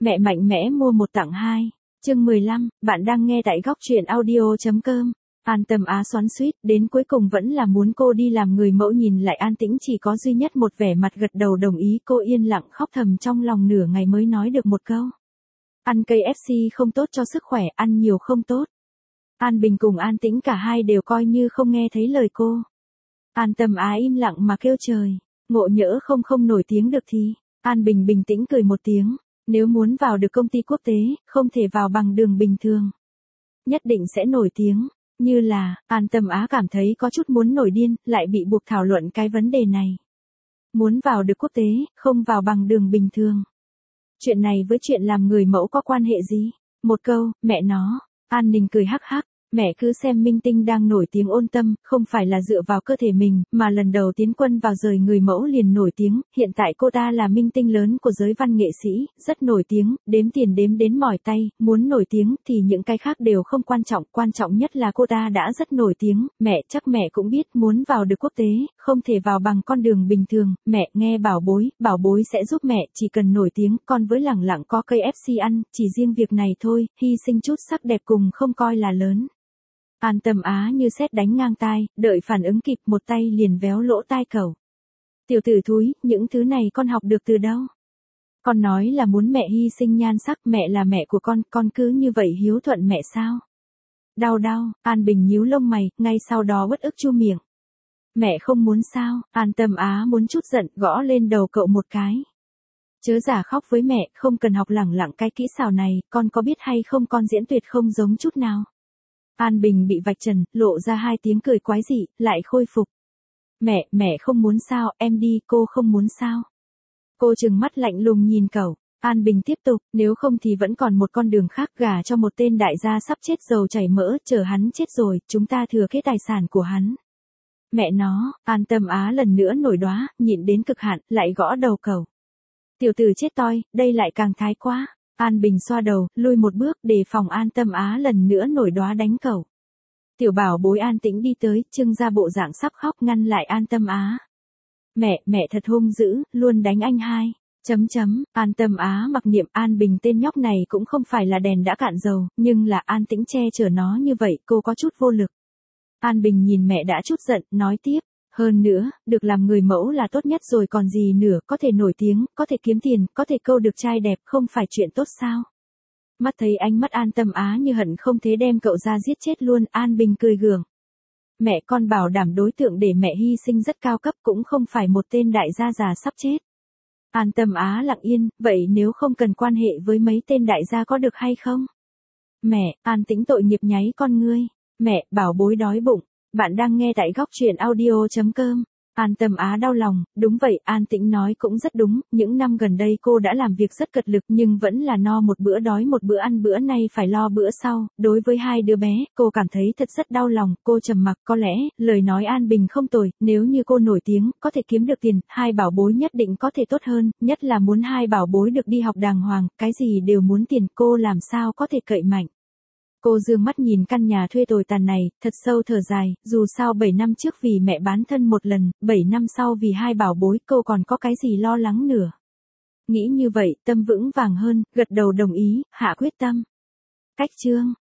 Mẹ mạnh mẽ mua một tặng hai. Chương 15, bạn đang nghe tại góc truyện audio.com. An Tâm Á xoắn xuýt, đến cuối cùng vẫn là muốn cô đi làm người mẫu. Nhìn lại An Tĩnh chỉ có duy nhất một vẻ mặt gật đầu đồng ý. Cô yên lặng khóc thầm trong lòng nửa ngày mới nói được một câu. Ăn KFC không tốt cho sức khỏe, ăn nhiều không tốt. An Bình cùng An Tĩnh cả hai đều coi như không nghe thấy lời cô. An Tâm Á im lặng mà kêu trời, ngộ nhỡ không nổi tiếng được thì. An Bình bình tĩnh cười một tiếng, nếu muốn vào được công ty quốc tế, không thể vào bằng đường bình thường. Nhất định sẽ nổi tiếng, như là, An Tâm Á cảm thấy có chút muốn nổi điên, lại bị buộc thảo luận cái vấn đề này. Muốn vào được quốc tế, không vào bằng đường bình thường. Chuyện này với chuyện làm người mẫu có quan hệ gì? Một câu, mẹ nó. An Ninh cười hắc hắc. Mẹ cứ xem minh tinh đang nổi tiếng ôn tâm, không phải là dựa vào cơ thể mình, mà lần đầu tiến quân vào giới người mẫu liền nổi tiếng. Hiện tại cô ta là minh tinh lớn của giới văn nghệ sĩ, rất nổi tiếng, đếm tiền đếm đến mỏi tay. Muốn nổi tiếng thì những cái khác đều không quan trọng nhất là cô ta đã rất nổi tiếng. Mẹ chắc mẹ cũng biết muốn vào được quốc tế, không thể vào bằng con đường bình thường. Mẹ nghe bảo bối sẽ giúp mẹ, chỉ cần nổi tiếng, con với lẳng lặng có KFC ăn, chỉ riêng việc này thôi, hy sinh chút sắc đẹp cùng không coi là lớn. An Tâm Á như sét đánh ngang tai, đợi phản ứng kịp một tay liền véo lỗ tai cậu. Tiểu tử thúi, những thứ này con học được từ đâu? Con nói là muốn mẹ hy sinh nhan sắc, mẹ là mẹ của con cứ như vậy hiếu thuận mẹ sao? Đau, An Bình nhíu lông mày, ngay sau đó uất ức chu miệng. Mẹ không muốn sao? An Tâm Á muốn chút giận, gõ lên đầu cậu một cái. Chớ giả khóc với mẹ, không cần học lẳng lặng cái kỹ xảo này, con có biết hay không con diễn tuyệt không giống chút nào. An Bình bị vạch trần, lộ ra hai tiếng cười quái dị, lại khôi phục. Mẹ không muốn sao, em đi, cô không muốn sao. Cô trừng mắt lạnh lùng nhìn cậu. An Bình tiếp tục, nếu không thì vẫn còn một con đường khác, gả cho một tên đại gia sắp chết dầu chảy mỡ, chờ hắn chết rồi, chúng ta thừa kế tài sản của hắn. Mẹ nó, An Tâm Á lần nữa nổi đoá, nhịn đến cực hạn, lại gõ đầu cậu. Tiểu tử chết toi, đây lại càng thái quá. An Bình xoa đầu, lui một bước, đề phòng An Tâm Á lần nữa nổi đoá đánh cậu. Tiểu bảo bối An Tĩnh đi tới, trưng ra bộ dạng sắp khóc ngăn lại An Tâm Á. Mẹ thật hung dữ, luôn đánh anh hai. An Tâm Á mặc niệm. An Bình tên nhóc này cũng không phải là đèn đã cạn dầu, nhưng là An Tĩnh che chở nó như vậy, cô có chút vô lực. An Bình nhìn mẹ đã chút giận, nói tiếp. Hơn nữa, được làm người mẫu là tốt nhất rồi còn gì nữa, có thể nổi tiếng, có thể kiếm tiền, có thể câu được trai đẹp, không phải chuyện tốt sao? Mắt thấy ánh mắt An Tâm Á như hận không thế đem cậu ra giết chết luôn, An Bình cười gượng. Mẹ con bảo đảm đối tượng để mẹ hy sinh rất cao cấp, cũng không phải một tên đại gia già sắp chết. An Tâm Á lặng yên, vậy nếu không cần quan hệ với mấy tên đại gia có được hay không? Mẹ, An Tĩnh tội nghiệp nháy con ngươi. Mẹ, bảo bối đói bụng. Bạn đang nghe tại góc truyện audio.com. An Tâm Á đau lòng, đúng vậy, An Tĩnh nói cũng rất đúng, những năm gần đây cô đã làm việc rất cật lực nhưng vẫn là no một bữa đói một bữa ăn, bữa nay phải lo bữa sau. Đối với hai đứa bé, cô cảm thấy thật rất đau lòng. Cô trầm mặc, có lẽ lời nói An Bình không tồi, nếu như cô nổi tiếng, có thể kiếm được tiền, hai bảo bối nhất định có thể tốt hơn, nhất là muốn hai bảo bối được đi học đàng hoàng, cái gì đều muốn tiền, cô làm sao có thể cậy mạnh. Cô dương mắt nhìn căn nhà thuê tồi tàn này, thật sâu thở dài, dù sao 7 năm trước vì mẹ bán thân một lần, 7 năm sau vì hai bảo bối, cô còn có cái gì lo lắng nữa. Nghĩ như vậy, tâm vững vàng hơn, gật đầu đồng ý, hạ quyết tâm. Cách chương